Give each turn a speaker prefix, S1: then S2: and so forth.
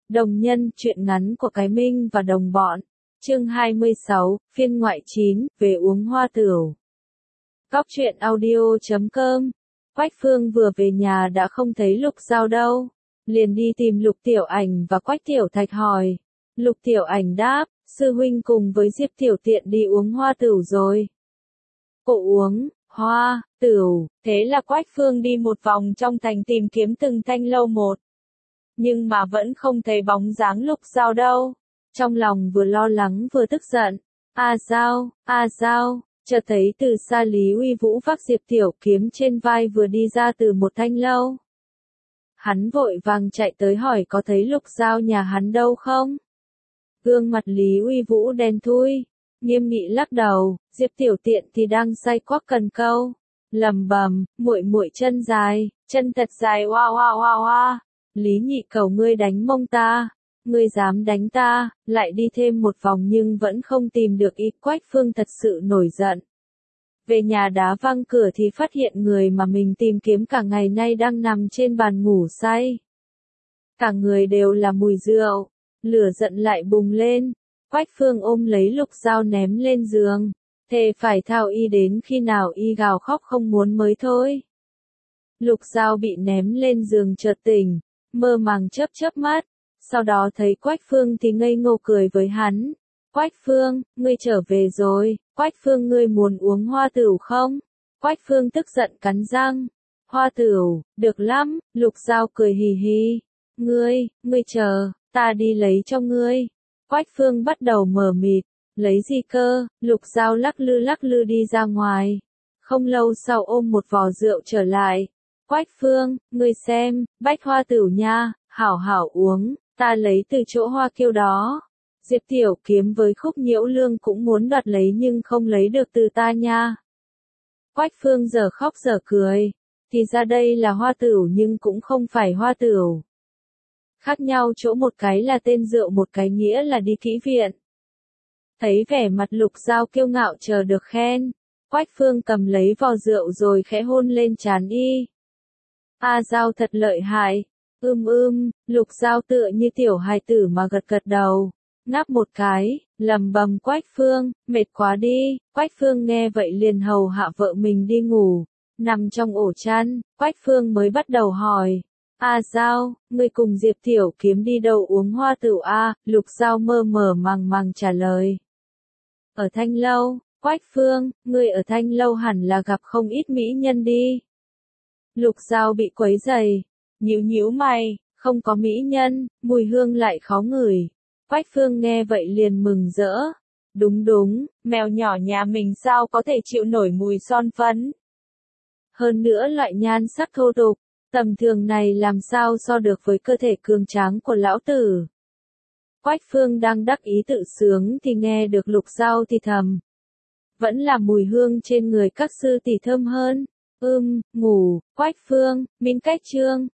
S1: Đồng nhân, truyện ngắn của Cái Minh và đồng bọn. Chương 26, phiên ngoại 9, về uống hoa tửu. Góc truyện audio.com. Quách Phương vừa về nhà đã không thấy Lục Giao đâu, liền đi tìm Lục Tiểu Ảnh và Quách Tiểu Thạch hỏi. Lục Tiểu Ảnh đáp, sư huynh cùng với Diệp Tiểu Tiện đi uống hoa tửu rồi. Cô uống hoa tửu? Thế là Quách Phương đi một vòng trong thành tìm kiếm từng thanh lâu một, nhưng mà vẫn không thấy bóng dáng Lục Giao đâu. Trong lòng vừa lo lắng vừa tức giận. A Giao, chợt thấy từ xa Lý Uy Vũ vác Diệp Tiểu Kiếm trên vai vừa đi ra từ một thanh lâu. Hắn vội vàng chạy tới hỏi có thấy Lục Giao nhà hắn đâu không? Gương mặt Lý Uy Vũ đen thui, nghiêm nghị lắc đầu. Diệp Tiểu Tiện thì đang say quắc cần câu, lẩm bẩm, muội muội chân dài, chân thật dài, hoa hoa hoa hoa. Lý nhị cầu ngươi đánh mông ta, ngươi dám đánh ta. Lại đi thêm một vòng nhưng vẫn không tìm được y. Quách Phương thật sự nổi giận. Về nhà đá văng cửa thì phát hiện người mà mình tìm kiếm cả ngày nay đang nằm trên bàn ngủ say. Cả người đều là mùi rượu, lửa giận lại bùng lên. Quách Phương ôm lấy Lục Giao ném lên giường, thề phải thao y đến khi nào y gào khóc không muốn mới thôi. Lục Giao bị ném lên giường chợt tỉnh, mơ màng chớp mắt, sau đó thấy Quách Phương thì ngây ngô cười với hắn. Quách Phương, ngươi trở về rồi. Quách Phương, ngươi muốn uống hoa tửu không? Quách Phương tức giận cắn răng. Hoa tửu, được lắm. Lục Giao cười hì hì. Ngươi chờ, ta đi lấy cho ngươi. Quách Phương bắt đầu mờ mịt, lấy gì cơ? Lục Giao lắc lư đi ra ngoài. Không lâu sau ôm một vò rượu trở lại. Quách Phương, ngươi xem, bách hoa tửu nha, hảo hảo uống, ta lấy từ chỗ Hoa Kiêu đó. Diệp Tiểu Kiếm với Khúc Nhiễu Lương cũng muốn đoạt lấy nhưng không lấy được từ ta nha. Quách Phương giờ khóc giờ cười, thì ra đây là hoa tửu nhưng cũng không phải hoa tửu. Khác nhau chỗ một cái là tên rượu, một cái nghĩa là đi kỹ viện. Thấy vẻ mặt Lục Giao kiêu ngạo chờ được khen, Quách Phương cầm lấy vò rượu rồi khẽ hôn lên trán y. A Giao thật lợi hại. Lục Giao tựa như tiểu hài tử mà gật đầu, ngáp một cái, lẩm bẩm Quách Phương, mệt quá đi. Quách Phương nghe vậy liền hầu hạ vợ mình đi ngủ, nằm trong ổ chăn. Quách Phương mới bắt đầu hỏi, A Giao, ngươi cùng Diệp Tiểu Kiếm đi đâu uống hoa tửu a? Lục Giao mơ mơ màng trả lời. Ở Thanh Lâu. Quách Phương, ngươi ở Thanh Lâu hẳn là gặp không ít mỹ nhân đi. Lục Giao bị quấy rầy, nhíu mày, không có mỹ nhân, mùi hương lại khó ngửi. Quách Phương nghe vậy liền mừng rỡ. Đúng, mèo nhỏ nhà mình sao có thể chịu nổi mùi son phấn. Hơn nữa loại nhan sắc thô tục, tầm thường này làm sao so được với cơ thể cường tráng của lão tử. Quách Phương đang đắc ý tự sướng thì nghe được Lục Giao thì thầm. Vẫn là mùi hương trên người các sư tỷ thơm hơn. Ngủ. Quách Phương, Minh Cách Trương.